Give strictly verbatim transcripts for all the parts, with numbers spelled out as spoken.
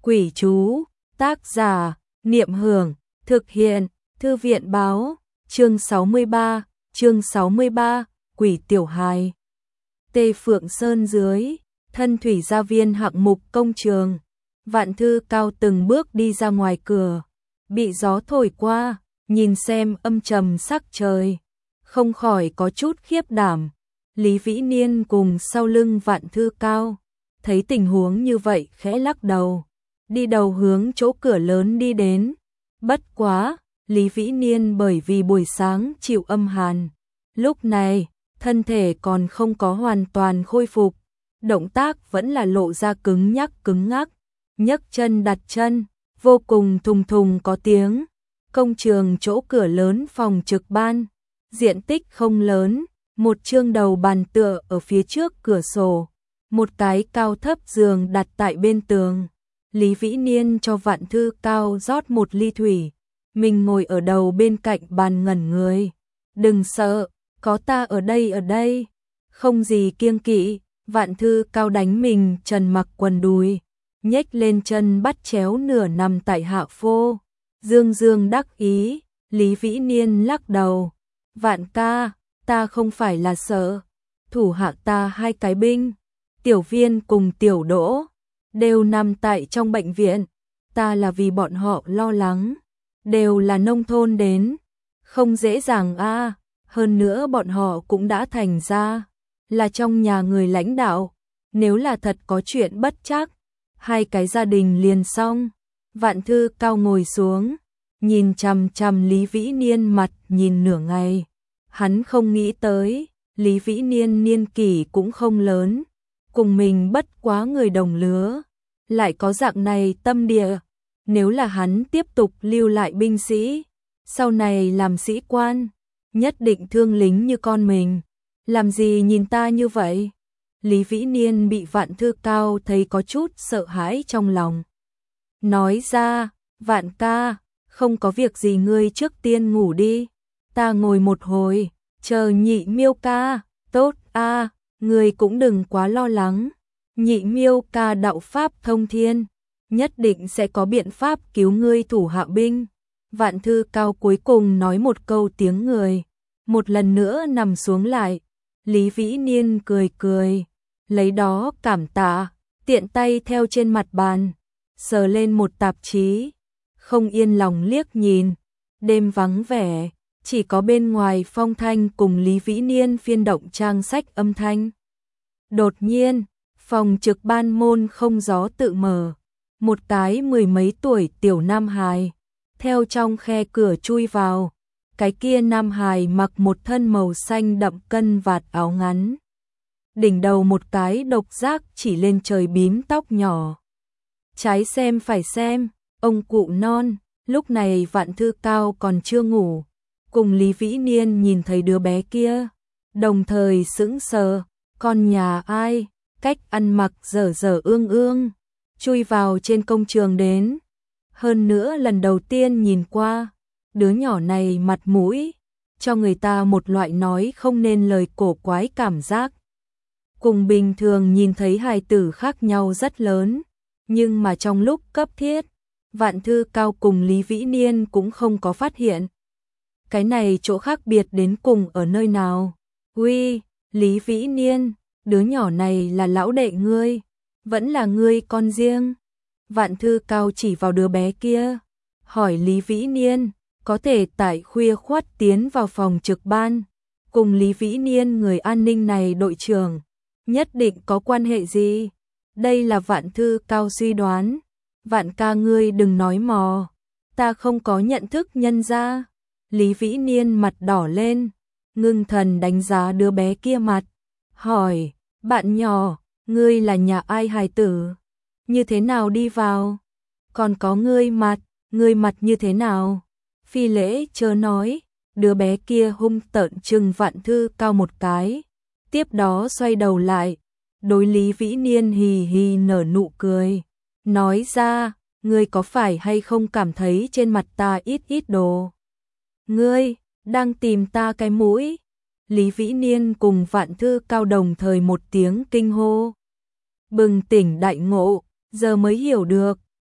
Quỷ chú, tác giả, Niệm Hưởng, thực hiện, Thư viện báo, chương sáu mươi ba, chương sáu mươi ba, Quỷ tiểu hài. Tê Phượng Sơn dưới, thân thủy gia viên hạng mục công trường, Vạn Thư Cao từng bước đi ra ngoài cửa, bị gió thổi qua, nhìn xem âm trầm sắc trời, không khỏi có chút khiếp đảm. Lý Vĩ Niên cùng sau lưng Vạn Thư Cao, thấy tình huống như vậy khẽ lắc đầu, đi đầu hướng chỗ cửa lớn đi đến. Bất quá, Lý Vĩ Niên bởi vì buổi sáng chịu âm hàn, lúc này, thân thể còn không có hoàn toàn khôi phục, động tác vẫn là lộ ra cứng nhắc cứng ngắc, nhấc chân đặt chân, vô cùng thùng thùng có tiếng. Công trường chỗ cửa lớn phòng trực ban, diện tích không lớn, một chương đầu bàn tựa ở phía trước cửa sổ, một cái cao thấp giường đặt tại bên tường. Lý Vĩ Niên cho Vạn Thư Cao rót một ly thủy, mình ngồi ở đầu bên cạnh bàn ngẩn người. Đừng sợ, có ta ở đây ở đây, không gì kiêng kỵ. Vạn Thư Cao đánh mình trần mặc quần đùi, nhếch lên chân bắt chéo nửa nằm tại hạ phô, dương dương đắc ý. Lý Vĩ Niên lắc đầu, Vạn ca, ta không phải là sợ, thủ hạ ta hai cái binh, Tiểu Viên cùng Tiểu Đỗ, đều nằm tại trong bệnh viện, ta là vì bọn họ lo lắng, đều là nông thôn đến, không dễ dàng a. À. Hơn nữa bọn họ cũng đã thành ra là trong nhà người lãnh đạo, nếu là thật có chuyện bất trắc, hai cái gia đình liền xong. Vạn Thư Cao ngồi xuống, nhìn chằm chằm Lý Vĩ Niên mặt nhìn nửa ngày, hắn không nghĩ tới, Lý Vĩ Niên niên kỷ cũng không lớn, cùng mình bất quá người đồng lứa, lại có dạng này tâm địa, nếu là hắn tiếp tục lưu lại binh sĩ, sau này làm sĩ quan, nhất định thương lính như con mình. Làm gì nhìn ta như vậy? Lý Vĩ Niên bị Vạn Thư Cao thấy có chút sợ hãi trong lòng. Nói ra, Vạn ca, không có việc gì ngươi trước tiên ngủ đi, ta ngồi một hồi, chờ Nhị Miêu ca. Tốt a, à, ngươi cũng đừng quá lo lắng, Nhị Miêu ca đạo pháp thông thiên, nhất định sẽ có biện pháp cứu ngươi thủ hạ binh. Vạn Thư Cao cuối cùng nói một câu tiếng người, một lần nữa nằm xuống lại. Lý Vĩ Niên cười cười, lấy đó cảm tạ, tiện tay theo trên mặt bàn, sờ lên một tạp chí, không yên lòng liếc nhìn. Đêm vắng vẻ, chỉ có bên ngoài phong thanh cùng Lý Vĩ Niên phiên động trang sách âm thanh. Đột nhiên, phòng trực ban môn không gió tự mở, một cái mười mấy tuổi tiểu nam hài theo trong khe cửa chui vào. Cái kia nam hài mặc một thân màu xanh đậm cân vạt áo ngắn, đỉnh đầu một cái độc giác chỉ lên trời bím tóc nhỏ. Trái xem phải xem, ông cụ non. Lúc này Vạn Thư Cao còn chưa ngủ, cùng Lý Vĩ Niên nhìn thấy đứa bé kia, đồng thời sững sờ, con nhà ai, cách ăn mặc dở dở ương ương, chui vào trên công trường đến. Hơn nữa lần đầu tiên nhìn qua, đứa nhỏ này mặt mũi, cho người ta một loại nói không nên lời cổ quái cảm giác. Cùng bình thường nhìn thấy hài tử khác nhau rất lớn, nhưng mà trong lúc cấp thiết, Vạn Thư Cao cùng Lý Vĩ Niên cũng không có phát hiện. Cái này chỗ khác biệt đến cùng ở nơi nào? Uy, Lý Vĩ Niên, đứa nhỏ này là lão đệ ngươi, vẫn là ngươi con riêng. Vạn Thư Cao chỉ vào đứa bé kia, hỏi Lý Vĩ Niên, có thể tại khuya khoắt tiến vào phòng trực ban, cùng Lý Vĩ Niên người an ninh này đội trưởng, nhất định có quan hệ gì? Đây là Vạn Thư Cao suy đoán. Vạn ca ngươi đừng nói mò, ta không có nhận thức nhân ra. Lý Vĩ Niên mặt đỏ lên, ngưng thần đánh giá đứa bé kia mặt, hỏi, bạn nhỏ, ngươi là nhà ai hài tử? Như thế nào đi vào? Còn có ngươi mặt, ngươi mặt như thế nào? Phi lễ chớ nói, đứa bé kia hung tợn trừng Vạn Thư Cao một cái, tiếp đó xoay đầu lại, đối Lý Vĩ Niên hì hì nở nụ cười, nói ra, ngươi có phải hay không cảm thấy trên mặt ta ít ít đồ? Ngươi, đang tìm ta cái mũi? Lý Vĩ Niên cùng Vạn Thư Cao đồng thời một tiếng kinh hô. Bừng tỉnh đại ngộ, giờ mới hiểu được,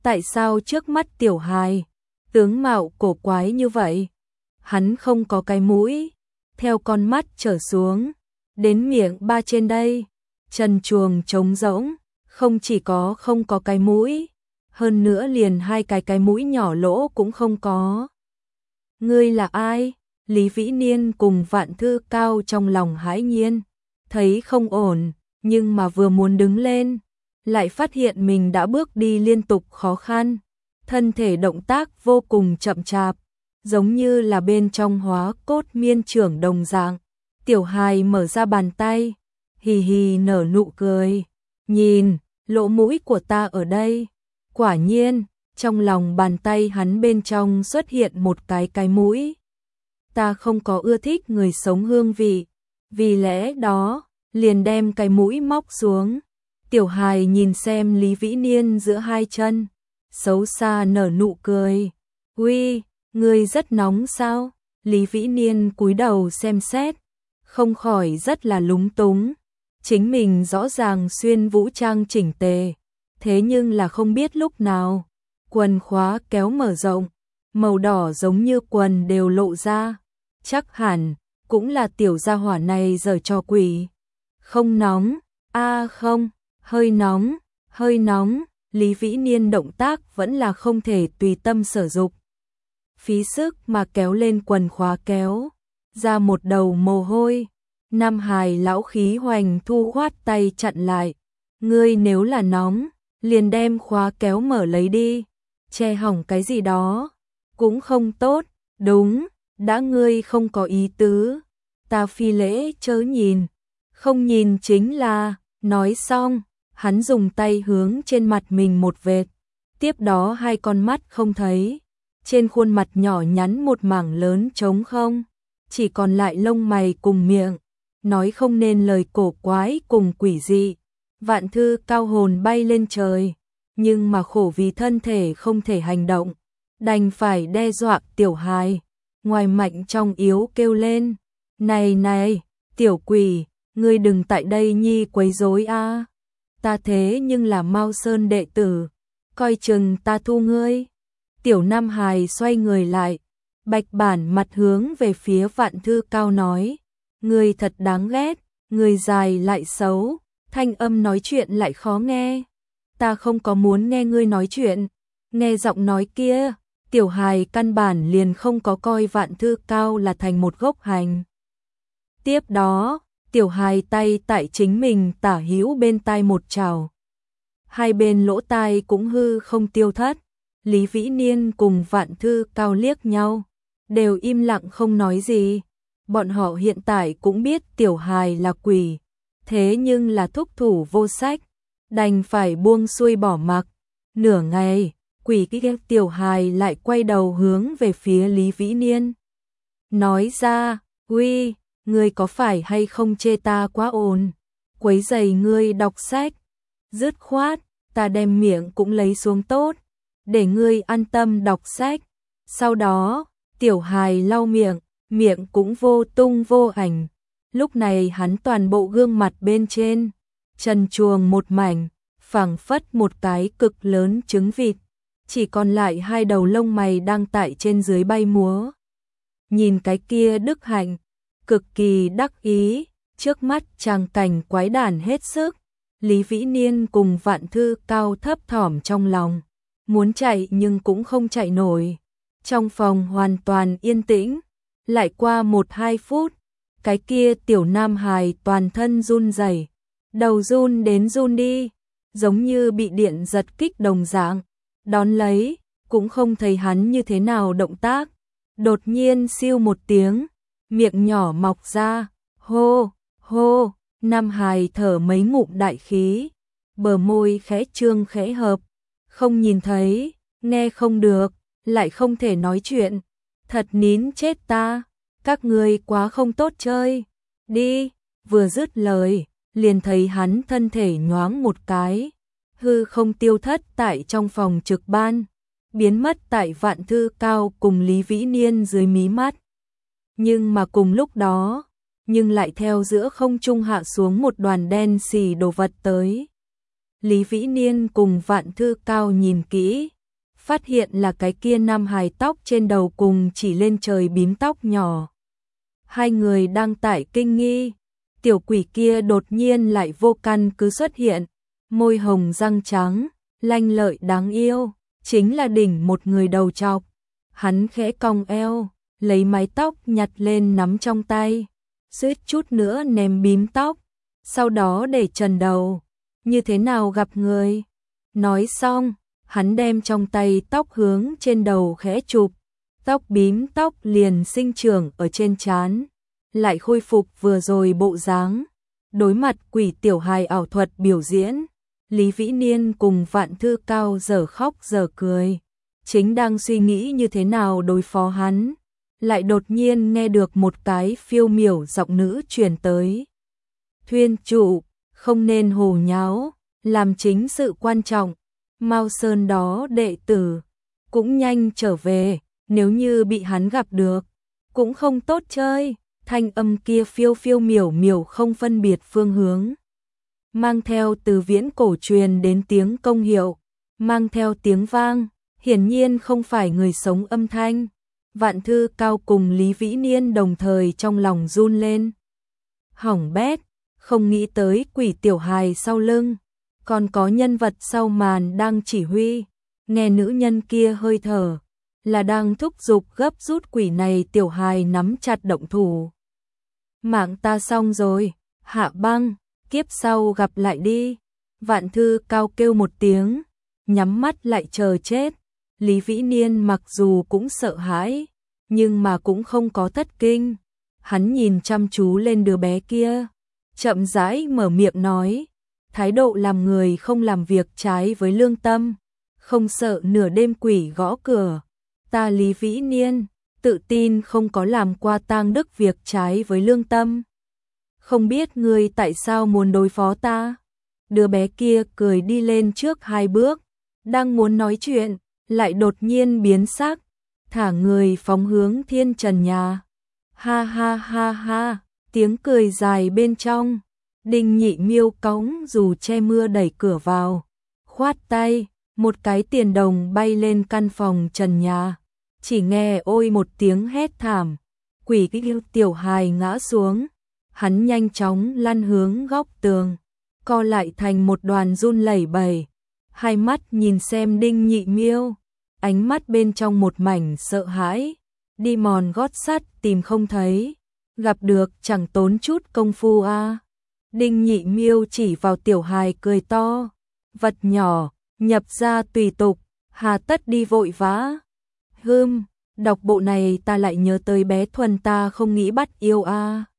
Tại sao trước mắt tiểu hài, tướng mạo cổ quái như vậy? Hắn không có cái mũi, theo con mắt trở xuống, đến miệng ba trên đây, chân chuồng trống rỗng, không chỉ có không có cái mũi, hơn nữa liền hai cái cái mũi nhỏ lỗ cũng không có. Ngươi là ai? Lý Vĩ Niên cùng Vạn Thư Cao trong lòng hãi nhiên, thấy không ổn, nhưng mà vừa muốn đứng lên, lại phát hiện mình đã bước đi liên tục khó khăn, thân thể động tác vô cùng chậm chạp, giống như là bên trong hóa cốt miên trưởng đồng dạng. Tiểu hài mở ra bàn tay, hì hì nở nụ cười, nhìn, lỗ mũi của ta ở đây. Quả nhiên, trong lòng bàn tay hắn bên trong xuất hiện một cái cái mũi. Ta không có ưa thích người sống hương vị, vì lẽ đó, liền đem cái mũi móc xuống. Tiểu hài nhìn xem Lý Vĩ Niên giữa hai chân, xấu xa nở nụ cười. Uy, ngươi rất nóng sao? Lý Vĩ Niên cúi đầu xem xét, không khỏi rất là lúng túng. Chính mình rõ ràng xuyên vũ trang chỉnh tề, thế nhưng là không biết lúc nào, quần khóa kéo mở rộng, màu đỏ giống như quần đều lộ ra. Chắc hẳn, cũng là tiểu gia hỏa này giở trò quỷ. Không nóng, a à không, hơi nóng, hơi nóng, Lý Vĩ Niên động tác vẫn là không thể tùy tâm sở dục. Phí sức mà kéo lên quần khóa kéo, ra một đầu mồ hôi. Nam hài lão khí hoành thu khoát tay chặn lại. Ngươi nếu là nóng, liền đem khóa kéo mở lấy đi, che hỏng cái gì đó, cũng không tốt, đúng, đã ngươi không có ý tứ, ta phi lễ chớ nhìn, không nhìn chính là, nói xong, hắn dùng tay hướng trên mặt mình một vệt, tiếp đó hai con mắt không thấy, trên khuôn mặt nhỏ nhắn một mảng lớn trống không, chỉ còn lại lông mày cùng miệng, nói không nên lời cổ quái cùng quỷ dị. Vạn Thư Cao hồn bay lên trời, nhưng mà khổ vì thân thể không thể hành động, đành phải đe dọa tiểu hài, ngoài mạnh trong yếu kêu lên, này này, tiểu quỷ, ngươi đừng tại đây nhi quấy rối a, ta thế nhưng là Mao Sơn đệ tử, coi chừng ta thu ngươi. Tiểu Nam hài xoay người lại, bạch bản mặt hướng về phía Vạn Thư Cao nói, ngươi thật đáng ghét, ngươi dài lại xấu, thanh âm nói chuyện lại khó nghe. Ta không có muốn nghe ngươi nói chuyện, nghe giọng nói kia, tiểu hài căn bản liền không có coi Vạn Thư Cao là thành một gốc hành. Tiếp đó, tiểu hài tay tại chính mình tả hữu bên tai một trào. Hai bên lỗ tai cũng hư không tiêu thất, Lý Vĩ Niên cùng Vạn Thư Cao liếc nhau, đều im lặng không nói gì. Bọn họ hiện tại cũng biết tiểu hài là quỷ, thế nhưng là thúc thủ vô sách, đành phải buông xuôi bỏ mặc. Nửa ngày, quỷ kia tiểu hài lại quay đầu hướng về phía Lý Vĩ Niên. Nói ra, uy, ngươi có phải hay không chê ta quá ồn, quấy rầy ngươi đọc sách, dứt khoát, ta đem miệng cũng lấy xuống tốt, để ngươi an tâm đọc sách. Sau đó, tiểu hài lau miệng, miệng cũng vô tung vô ảnh. Lúc này hắn toàn bộ gương mặt bên trên, trần truồng một mảnh, phảng phất một cái cực lớn trứng vịt, chỉ còn lại hai đầu lông mày đang tại trên dưới bay múa. Nhìn cái kia đức hạnh, cực kỳ đắc ý, trước mắt tràng cảnh quái đản hết sức, Lý Vĩ Niên cùng Vạn Thư Cao thấp thỏm trong lòng, muốn chạy nhưng cũng không chạy nổi. Trong phòng hoàn toàn yên tĩnh, lại qua một hai phút, cái kia tiểu nam hài toàn thân run rẩy, đầu run đến run đi, giống như bị điện giật kích đồng dạng, đón lấy, cũng không thấy hắn như thế nào động tác. Đột nhiên siêu một tiếng, miệng nhỏ mọc ra, hô, hô, nam hài thở mấy ngụm đại khí, bờ môi khẽ trương khẽ hợp, không nhìn thấy, nghe không được, lại không thể nói chuyện, thật nín chết ta, các ngươi quá không tốt chơi, đi, vừa dứt lời, liền thấy hắn thân thể nhoáng một cái, hư không tiêu thất tại trong phòng trực ban, biến mất tại Vạn Thư Cao cùng Lý Vĩ Niên dưới mí mắt. Nhưng mà cùng lúc đó, nhưng lại theo giữa không trung hạ xuống một đoàn đen xì đồ vật tới. Lý Vĩ Niên cùng Vạn Thư Cao nhìn kỹ, phát hiện là cái kia nam hài tóc trên đầu cùng chỉ lên trời bím tóc nhỏ. Hai người đang tại kinh nghi, tiểu quỷ kia đột nhiên lại vô căn cứ xuất hiện, môi hồng răng trắng, lanh lợi đáng yêu, chính là đỉnh một người đầu trọc. Hắn khẽ cong eo, lấy mái tóc nhặt lên nắm trong tay, suýt chút nữa ném bím tóc, sau đó để trần đầu. Như thế nào gặp người? Nói xong, hắn đem trong tay tóc hướng trên đầu khẽ chụp, tóc bím tóc liền sinh trưởng ở trên trán, lại khôi phục vừa rồi bộ dáng. Đối mặt quỷ tiểu hài ảo thuật biểu diễn, Lý Vĩ Niên cùng Vạn Thư Cao giờ khóc giờ cười, chính đang suy nghĩ như thế nào đối phó hắn, lại đột nhiên nghe được một cái phiêu miểu giọng nữ truyền tới. Thuyên trụ, không nên hồ nháo, làm chính sự quan trọng, Mao Sơn đó đệ tử, cũng nhanh trở về, nếu như bị hắn gặp được, cũng không tốt chơi. Thanh âm kia phiêu phiêu miểu miểu không phân biệt phương hướng, mang theo từ viễn cổ truyền đến tiếng công hiệu, mang theo tiếng vang, hiển nhiên không phải người sống âm thanh. Vạn Thư Cao cùng Lý Vĩ Niên đồng thời trong lòng run lên. Hỏng bét, không nghĩ tới quỷ tiểu hài sau lưng, còn có nhân vật sau màn đang chỉ huy, nghe nữ nhân kia hơi thở, là đang thúc giục gấp rút quỷ này tiểu hài nắm chặt động thủ. Mạng ta xong rồi, Hạ Băng, kiếp sau gặp lại đi. Vạn Thư Cao kêu một tiếng, nhắm mắt lại chờ chết. Lý Vĩ Niên mặc dù cũng sợ hãi, nhưng mà cũng không có thất kinh. Hắn nhìn chăm chú lên đứa bé kia, chậm rãi mở miệng nói, thái độ làm người không làm việc trái với lương tâm, không sợ nửa đêm quỷ gõ cửa. Ta Lý Vĩ Niên, tự tin không có làm qua tang đức việc trái với lương tâm. Không biết ngươi tại sao muốn đối phó ta? Đứa bé kia cười đi lên trước hai bước, đang muốn nói chuyện, lại đột nhiên biến sắc, thả người phóng hướng thiên trần nhà. Ha ha ha ha, tiếng cười dài bên trong, Đinh Nhị Miêu cõng dù che mưa đẩy cửa vào, khoát tay, một cái tiền đồng bay lên căn phòng trần nhà. Chỉ nghe ôi một tiếng hét thảm, quỷ kêu tiểu hài ngã xuống, hắn nhanh chóng lăn hướng góc tường, co lại thành một đoàn run lẩy bẩy, hai mắt nhìn xem Đinh Nhị Miêu, ánh mắt bên trong một mảnh sợ hãi, đi mòn gót sắt tìm không thấy, gặp được chẳng tốn chút công phu a. À. Đinh Nhị Miêu chỉ vào tiểu hài cười to, vật nhỏ, nhập ra tùy tục, hà tất đi vội vã. Hừm, đọc bộ này ta lại nhớ tới bé Thuần ta không nghĩ bắt yêu a. À.